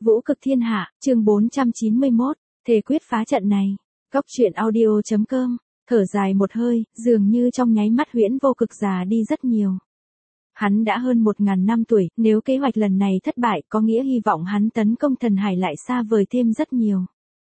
Vũ cực thiên hạ, chương 491, thề quyết phá trận này. Góc truyện audio.com, thở dài một hơi, dường như trong nháy mắt Huyễn Vô Cực già đi rất nhiều. Hắn đã hơn 1000 năm tuổi, nếu kế hoạch lần này thất bại có nghĩa hy vọng hắn tấn công thần hải lại xa vời thêm rất nhiều.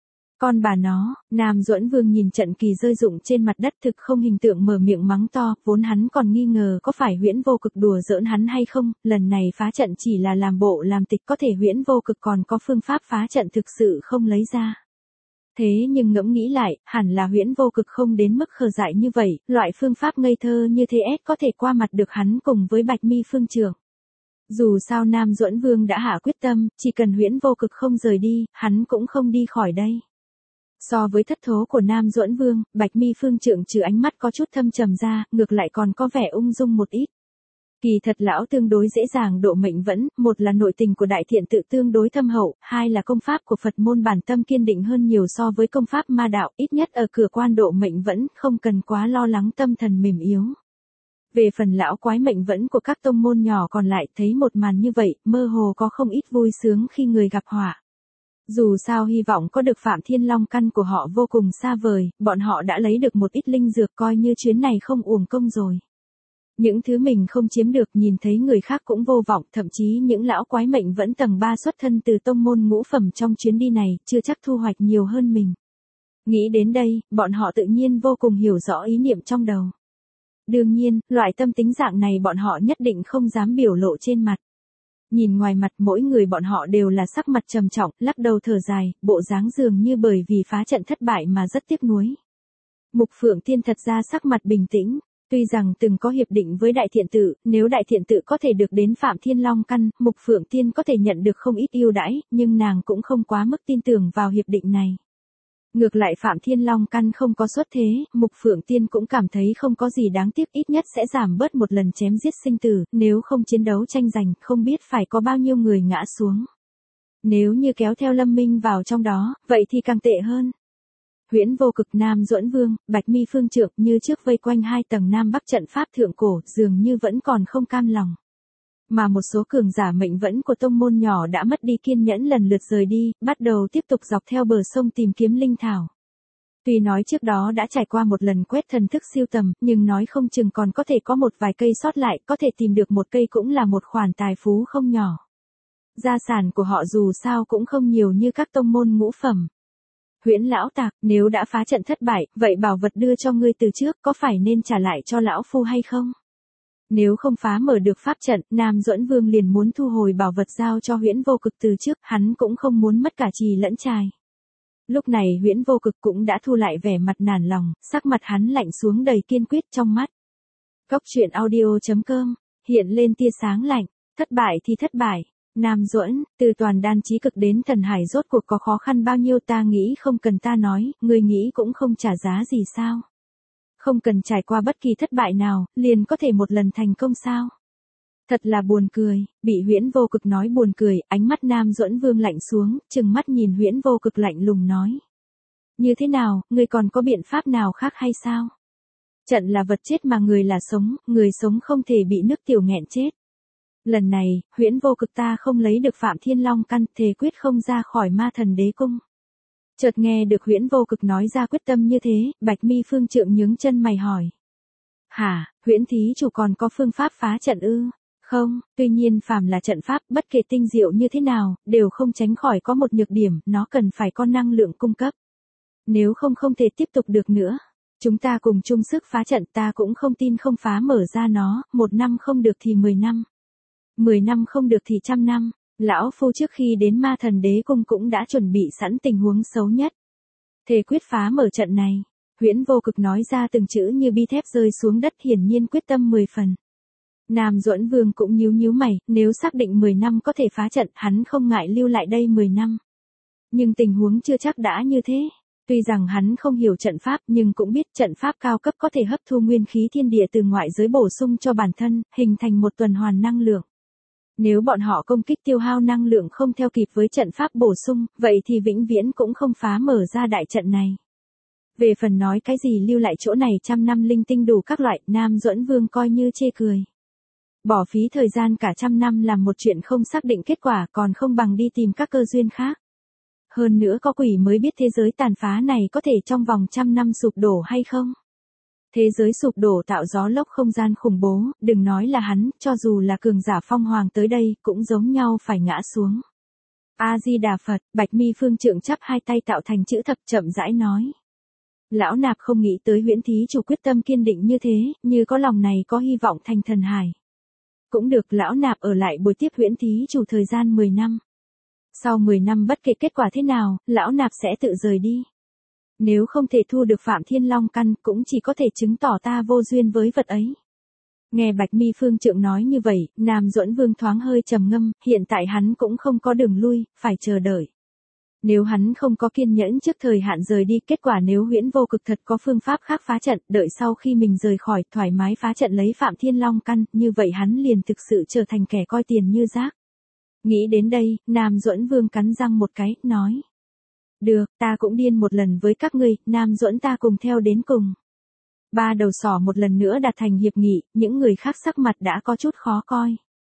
Con bà nó, Nam Duẫn Vương nhìn trận kỳ rơi rụng trên mặt đất thực không hình tượng mở miệng mắng to, vốn hắn còn nghi ngờ có phải Huyễn Vô Cực đùa giỡn hắn hay không, lần này phá trận chỉ là làm bộ làm tịch, có thể Huyễn Vô Cực còn có phương pháp phá trận thực sự không lấy ra. Thế nhưng ngẫm nghĩ lại, hẳn là Huyễn Vô Cực không đến mức khờ dại như vậy, loại phương pháp ngây thơ như thế có thể qua mặt được hắn cùng với Bạch Mi phương trưởng. Dù sao Nam Duẫn Vương đã hạ quyết tâm, chỉ cần Huyễn Vô Cực không rời đi, hắn cũng không đi khỏi đây. So với thất thố của Nam Duẫn Vương, Bạch Mi phương trưởng trừ ánh mắt có chút thâm trầm ra, ngược lại còn có vẻ ung dung một ít. Kỳ thật lão tương đối dễ dàng độ mệnh vẫn, một là nội tình của đại thiện tự tương đối thâm hậu, hai là công pháp của Phật môn bản tâm kiên định hơn nhiều so với công pháp ma đạo, ít nhất ở cửa quan độ mệnh vẫn, không cần quá lo lắng tâm thần mềm yếu. Về phần lão quái mệnh vẫn của các tông môn nhỏ còn lại, thấy một màn như vậy, mơ hồ có không ít vui sướng khi người gặp họa. Dù sao hy vọng có được Phạm Thiên Long căn của họ vô cùng xa vời, bọn họ đã lấy được một ít linh dược coi như chuyến này không uổng công rồi. Những thứ mình không chiếm được nhìn thấy người khác cũng vô vọng, thậm chí những lão quái mệnh vẫn tầng 3 xuất thân từ tông môn ngũ phẩm trong chuyến đi này, chưa chắc thu hoạch nhiều hơn mình. Nghĩ đến đây, bọn họ tự nhiên vô cùng hiểu rõ ý niệm trong đầu. Đương nhiên, loại tâm tính dạng này bọn họ nhất định không dám biểu lộ trên mặt. Nhìn ngoài mặt mỗi người bọn họ đều là sắc mặt trầm trọng, lắc đầu thở dài, bộ dáng dường như bởi vì phá trận thất bại mà rất tiếc nuối. Mục Phượng Tiên thật ra sắc mặt bình tĩnh, tuy rằng từng có hiệp định với Đại Thiện Tự, nếu Đại Thiện Tự có thể được đến Phạm Thiên Long căn, Mục Phượng Tiên có thể nhận được không ít ưu đãi, nhưng nàng cũng không quá mức tin tưởng vào hiệp định này. Ngược lại Phạm Thiên Long căn không có xuất thế, Mục Phượng Tiên cũng cảm thấy không có gì đáng tiếc, ít nhất sẽ giảm bớt một lần chém giết sinh tử, nếu không chiến đấu tranh giành, không biết phải có bao nhiêu người ngã xuống. Nếu như kéo theo Lâm Minh vào trong đó, vậy thì càng tệ hơn. Huyễn Vô Cực, Nam Duẫn Vương, Bạch Mi phương trưởng như trước vây quanh hai tầng Nam Bắc trận pháp thượng cổ, dường như vẫn còn không cam lòng. Mà một số cường giả mệnh vẫn của tông môn nhỏ đã mất đi kiên nhẫn lần lượt rời đi, bắt đầu tiếp tục dọc theo bờ sông tìm kiếm linh thảo. Tuy nói trước đó đã trải qua một lần quét thần thức siêu tầm, nhưng nói không chừng còn có thể có một vài cây sót lại, có thể tìm được một cây cũng là một khoản tài phú không nhỏ. Gia sản của họ dù sao cũng không nhiều như các tông môn ngũ phẩm. Huyễn lão tạc, nếu đã phá trận thất bại, vậy bảo vật đưa cho ngươi từ trước có phải nên trả lại cho lão phu hay không? Nếu không phá mở được pháp trận, Nam Duẫn Vương liền muốn thu hồi bảo vật giao cho Huyễn Vô Cực từ trước, hắn cũng không muốn mất cả trì lẫn trài. Lúc này Huyễn Vô Cực cũng đã thu lại vẻ mặt nản lòng, sắc mặt hắn lạnh xuống đầy kiên quyết trong mắt. Góc truyện audio.com, hiện lên tia sáng lạnh, thất bại thì thất bại. Nam Duẫn, từ toàn đan chí cực đến thần hải rốt cuộc có khó khăn bao nhiêu ta nghĩ không cần ta nói, người nghĩ cũng không trả giá gì sao? Không cần trải qua bất kỳ thất bại nào, liền có thể một lần thành công sao? Thật là buồn cười, bị Huyễn Vô Cực nói buồn cười, ánh mắt Nam Duẫn Vương lạnh xuống, trừng mắt nhìn Huyễn Vô Cực lạnh lùng nói. Như thế nào, người còn có biện pháp nào khác hay sao? Trận là vật chết mà người là sống, người sống không thể bị nước tiểu nghẹn chết. Lần này, Huyễn Vô Cực ta không lấy được Phạm Thiên Long căn, thề quyết không ra khỏi Ma Thần Đế cung. Chợt nghe được Huyễn Vô Cực nói ra quyết tâm như thế, Bạch Mi phương trượng nhướng chân mày hỏi. Hả, Huyễn thí chủ còn có phương pháp phá trận ư? Không, tuy nhiên phàm là trận pháp, bất kể tinh diệu như thế nào, đều không tránh khỏi có một nhược điểm, nó cần phải có năng lượng cung cấp. Nếu không không thể tiếp tục được nữa. Chúng ta cùng chung sức phá trận, ta cũng không tin không phá mở ra nó, 1 năm không được thì 10 năm. 10 năm không được thì 100 năm. Lão phu trước khi đến Ma Thần Đế cung cũng đã chuẩn bị sẵn tình huống xấu nhất. Thề quyết phá mở trận này. Huyễn Vô Cực nói ra từng chữ như bi thép rơi xuống đất, hiển nhiên quyết tâm 10 phần. Nam Duẫn Vương cũng nhíu mày, nếu xác định 10 năm có thể phá trận, hắn không ngại lưu lại đây 10 năm. Nhưng tình huống chưa chắc đã như thế. Tuy rằng hắn không hiểu trận pháp nhưng cũng biết trận pháp cao cấp có thể hấp thu nguyên khí thiên địa từ ngoại giới bổ sung cho bản thân, hình thành một tuần hoàn năng lượng. Nếu bọn họ công kích tiêu hao năng lượng không theo kịp với trận pháp bổ sung, vậy thì vĩnh viễn cũng không phá mở ra đại trận này. Về phần nói cái gì lưu lại chỗ này 100 năm linh tinh đủ các loại, Nam Duẫn Vương coi như chê cười. Bỏ phí thời gian cả trăm năm làm một chuyện không xác định kết quả còn không bằng đi tìm các cơ duyên khác. Hơn nữa có quỷ mới biết thế giới tàn phá này có thể trong vòng trăm năm sụp đổ hay không. Thế giới sụp đổ tạo gió lốc không gian khủng bố, đừng nói là hắn, cho dù là cường giả phong hoàng tới đây cũng giống nhau phải ngã xuống. A-di-đà Phật, Bạch Mi Phương Trượng chắp hai tay tạo thành chữ thập chậm rãi nói. Lão nạp không nghĩ tới Huyễn thí chủ quyết tâm kiên định như thế, như có lòng này có hy vọng thành thần hải. Cũng được, lão nạp ở lại buổi tiếp Huyễn thí chủ thời gian 10 năm. Sau 10 năm bất kể kết quả thế nào, lão nạp sẽ tự rời đi. Nếu không thể thu được Phạm Thiên Long căn, cũng chỉ có thể chứng tỏ ta vô duyên với vật ấy. Nghe Bạch Mi Phương Trượng nói như vậy, Nam Duẫn Vương thoáng hơi trầm ngâm, hiện tại hắn cũng không có đường lui, phải chờ đợi. Nếu hắn không có kiên nhẫn trước thời hạn rời đi, kết quả nếu Huyễn Vô Cực thật có phương pháp khác phá trận, đợi sau khi mình rời khỏi, thoải mái phá trận lấy Phạm Thiên Long căn, như vậy hắn liền thực sự trở thành kẻ coi tiền như rác. Nghĩ đến đây, Nam Duẫn Vương cắn răng một cái, nói. Được, ta cũng điên một lần với các ngươi, Nam Duẫn ta cùng theo đến cùng. Ba đầu sỏ một lần nữa đạt thành hiệp nghị, những người khác sắc mặt đã có chút khó coi.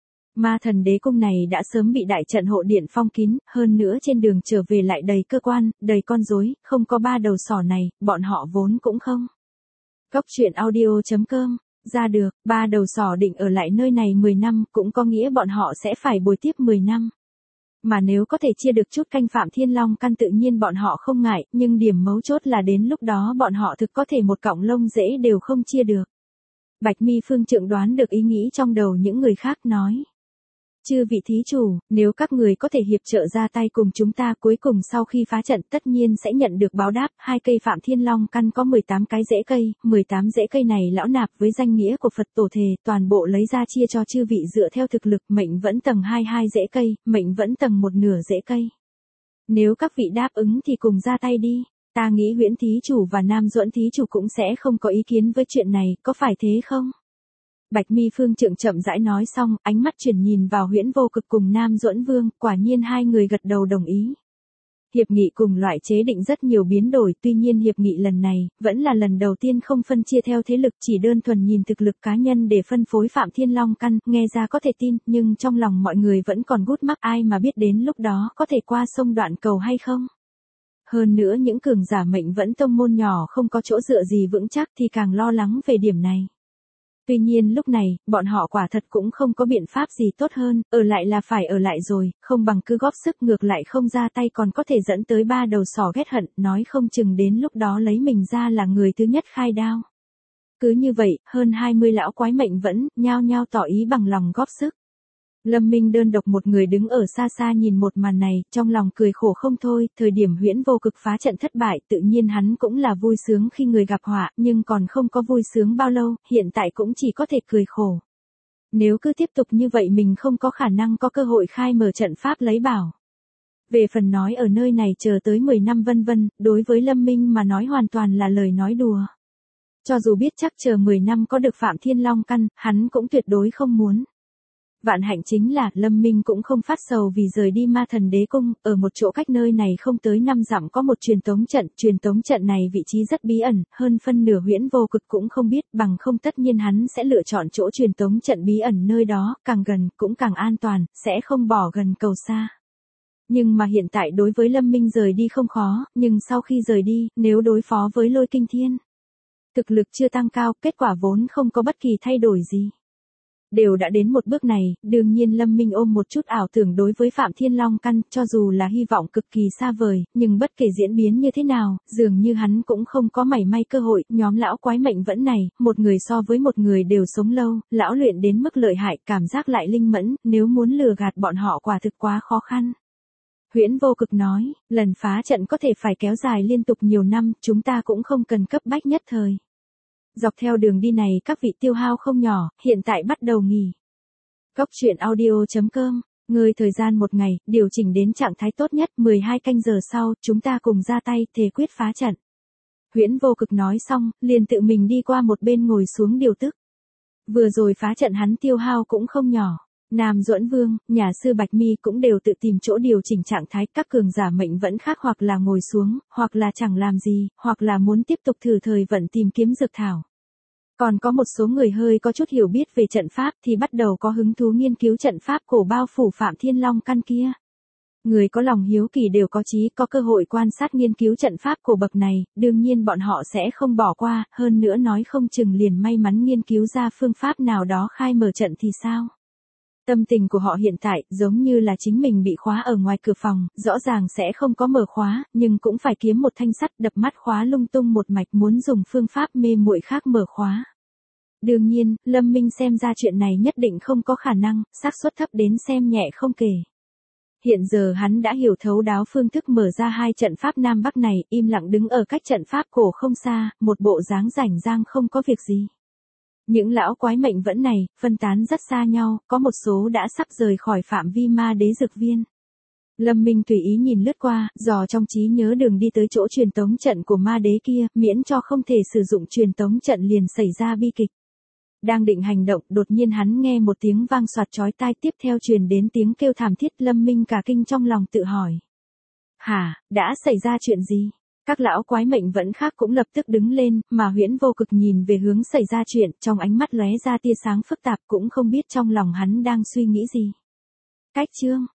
Ma Thần Đế Cung này đã sớm bị đại trận hộ điện phong kín, hơn nữa trên đường trở về lại đầy cơ quan, đầy con rối, không có ba đầu sỏ này, bọn họ vốn cũng không. Cốc truyện audio.com, ra được, ba đầu sỏ định ở lại nơi này 10 năm, cũng có nghĩa bọn họ sẽ phải bồi tiếp 10 năm. Mà nếu có thể chia được chút canh Phạm Thiên Long căn tự nhiên bọn họ không ngại, nhưng điểm mấu chốt là đến lúc đó bọn họ thực có thể một cọng lông rễ đều không chia được. Bạch Mi Phương Trượng đoán được ý nghĩ trong đầu những người khác nói. Chư vị thí chủ, nếu các người có thể hiệp trợ ra tay cùng chúng ta cuối cùng sau khi phá trận tất nhiên sẽ nhận được báo đáp. 2 cây Phạm Thiên Long căn có 18 cái rễ cây, 18 rễ cây này lão nạp với danh nghĩa của Phật tổ thề toàn bộ lấy ra chia cho chư vị dựa theo thực lực. Mệnh vẫn tầng 22 rễ cây, mệnh vẫn tầng 1 nửa rễ cây. Nếu các vị đáp ứng thì cùng ra tay đi. Ta nghĩ Huyễn thí chủ và Nam Duẫn thí chủ cũng sẽ không có ý kiến với chuyện này, có phải thế không? Bạch Mi Phương Trượng chậm rãi nói xong, ánh mắt chuyển nhìn vào Huyễn Vô Cực cùng Nam Duẫn Vương, quả nhiên hai người gật đầu đồng ý. Hiệp nghị cùng loại chế định rất nhiều biến đổi, tuy nhiên hiệp nghị lần này, vẫn là lần đầu tiên không phân chia theo thế lực, chỉ đơn thuần nhìn thực lực cá nhân để phân phối Phạm Thiên Long căn, nghe ra có thể tin, nhưng trong lòng mọi người vẫn còn gút mắc, ai mà biết đến lúc đó có thể qua sông đoạn cầu hay không. Hơn nữa những cường giả mệnh vẫn tông môn nhỏ không có chỗ dựa gì vững chắc thì càng lo lắng về điểm này. Tuy nhiên lúc này, bọn họ quả thật cũng không có biện pháp gì tốt hơn, ở lại là phải ở lại rồi, không bằng cứ góp sức ngược lại không ra tay còn có thể dẫn tới ba đầu sỏ ghét hận, nói không chừng đến lúc đó lấy mình ra là người thứ nhất khai đao. Cứ như vậy, hơn 20 lão quái mệnh vẫn, nhao nhao tỏ ý bằng lòng góp sức. Lâm Minh đơn độc một người đứng ở xa xa nhìn một màn này, trong lòng cười khổ không thôi, thời điểm Huyễn Vô Cực phá trận thất bại, tự nhiên hắn cũng là vui sướng khi người gặp họa, nhưng còn không có vui sướng bao lâu, hiện tại cũng chỉ có thể cười khổ. Nếu cứ tiếp tục như vậy mình không có khả năng có cơ hội khai mở trận pháp lấy bảo. Về phần nói ở nơi này chờ tới 10 năm vân vân, đối với Lâm Minh mà nói hoàn toàn là lời nói đùa. Cho dù biết chắc chờ 10 năm có được Phạm Thiên Long căn, hắn cũng tuyệt đối không muốn. Vạn hạnh chính là Lâm Minh cũng không phát sầu vì rời đi Ma Thần Đế Cung, ở một chỗ cách nơi này không tới 5 dặm có một truyền tống trận này vị trí rất bí ẩn, hơn phân nửa Huyễn Vô Cực cũng không biết, bằng không tất nhiên hắn sẽ lựa chọn chỗ truyền tống trận bí ẩn nơi đó, càng gần cũng càng an toàn, sẽ không bỏ gần cầu xa. Nhưng mà hiện tại đối với Lâm Minh rời đi không khó, nhưng sau khi rời đi, nếu đối phó với Lôi Kinh Thiên, thực lực chưa tăng cao, kết quả vốn không có bất kỳ thay đổi gì. Đều đã đến một bước này, đương nhiên Lâm Minh ôm một chút ảo tưởng đối với Phạm Thiên Long căn, cho dù là hy vọng cực kỳ xa vời, nhưng bất kể diễn biến như thế nào, dường như hắn cũng không có mảy may cơ hội, nhóm lão quái mệnh vẫn này, một người so với một người đều sống lâu, lão luyện đến mức lợi hại, cảm giác lại linh mẫn, nếu muốn lừa gạt bọn họ quả thực quá khó khăn. Huyễn Vô Cực nói, lần phá trận có thể phải kéo dài liên tục nhiều năm, chúng ta cũng không cần cấp bách nhất thời. Dọc theo đường đi này các vị tiêu hao không nhỏ, hiện tại bắt đầu nghỉ. Cốc truyện audio.com, ngơi thời gian một ngày, điều chỉnh đến trạng thái tốt nhất, 12 canh giờ sau, chúng ta cùng ra tay, thề quyết phá trận. Huyễn Vô Cực nói xong, liền tự mình đi qua một bên ngồi xuống điều tức. Vừa rồi phá trận hắn tiêu hao cũng không nhỏ. Nam Duẫn Vương, nhà sư Bạch Mi cũng đều tự tìm chỗ điều chỉnh trạng thái, các cường giả mệnh vẫn khác hoặc là ngồi xuống, hoặc là chẳng làm gì, hoặc là muốn tiếp tục thử thời vận tìm kiếm dược thảo. Còn có một số người hơi có chút hiểu biết về trận pháp thì bắt đầu có hứng thú nghiên cứu trận pháp cổ bao phủ Phạm Thiên Long căn kia. Người có lòng hiếu kỳ đều có chí có cơ hội quan sát nghiên cứu trận pháp cổ bậc này, đương nhiên bọn họ sẽ không bỏ qua, hơn nữa nói không chừng liền may mắn nghiên cứu ra phương pháp nào đó khai mở trận thì sao. Tâm tình của họ hiện tại giống như là chính mình bị khóa ở ngoài cửa phòng, rõ ràng sẽ không có mở khóa, nhưng cũng phải kiếm một thanh sắt đập mắt khóa lung tung một mạch muốn dùng phương pháp mê muội khác mở khóa. Đương nhiên, Lâm Minh xem ra chuyện này nhất định không có khả năng, xác suất thấp đến xem nhẹ không kể. Hiện giờ hắn đã hiểu thấu đáo phương thức mở ra hai trận pháp Nam Bắc này, im lặng đứng ở cách trận pháp cổ không xa, một bộ dáng rảnh rang không có việc gì. Những lão quái mệnh vẫn này, phân tán rất xa nhau, có một số đã sắp rời khỏi phạm vi ma đế dược viên. Lâm Minh tùy ý nhìn lướt qua, dò trong trí nhớ đường đi tới chỗ truyền tống trận của ma đế kia, miễn cho không thể sử dụng truyền tống trận liền xảy ra bi kịch. Đang định hành động, đột nhiên hắn nghe một tiếng vang xoạt chói tai, tiếp theo truyền đến tiếng kêu thảm thiết. Lâm Minh cả kinh trong lòng tự hỏi. Hả, đã xảy ra chuyện gì? Các lão quái mệnh vẫn khác cũng lập tức đứng lên, mà Huyễn Vô Cực nhìn về hướng xảy ra chuyện, trong ánh mắt lóe ra tia sáng phức tạp, cũng không biết trong lòng hắn đang suy nghĩ gì. Cách chương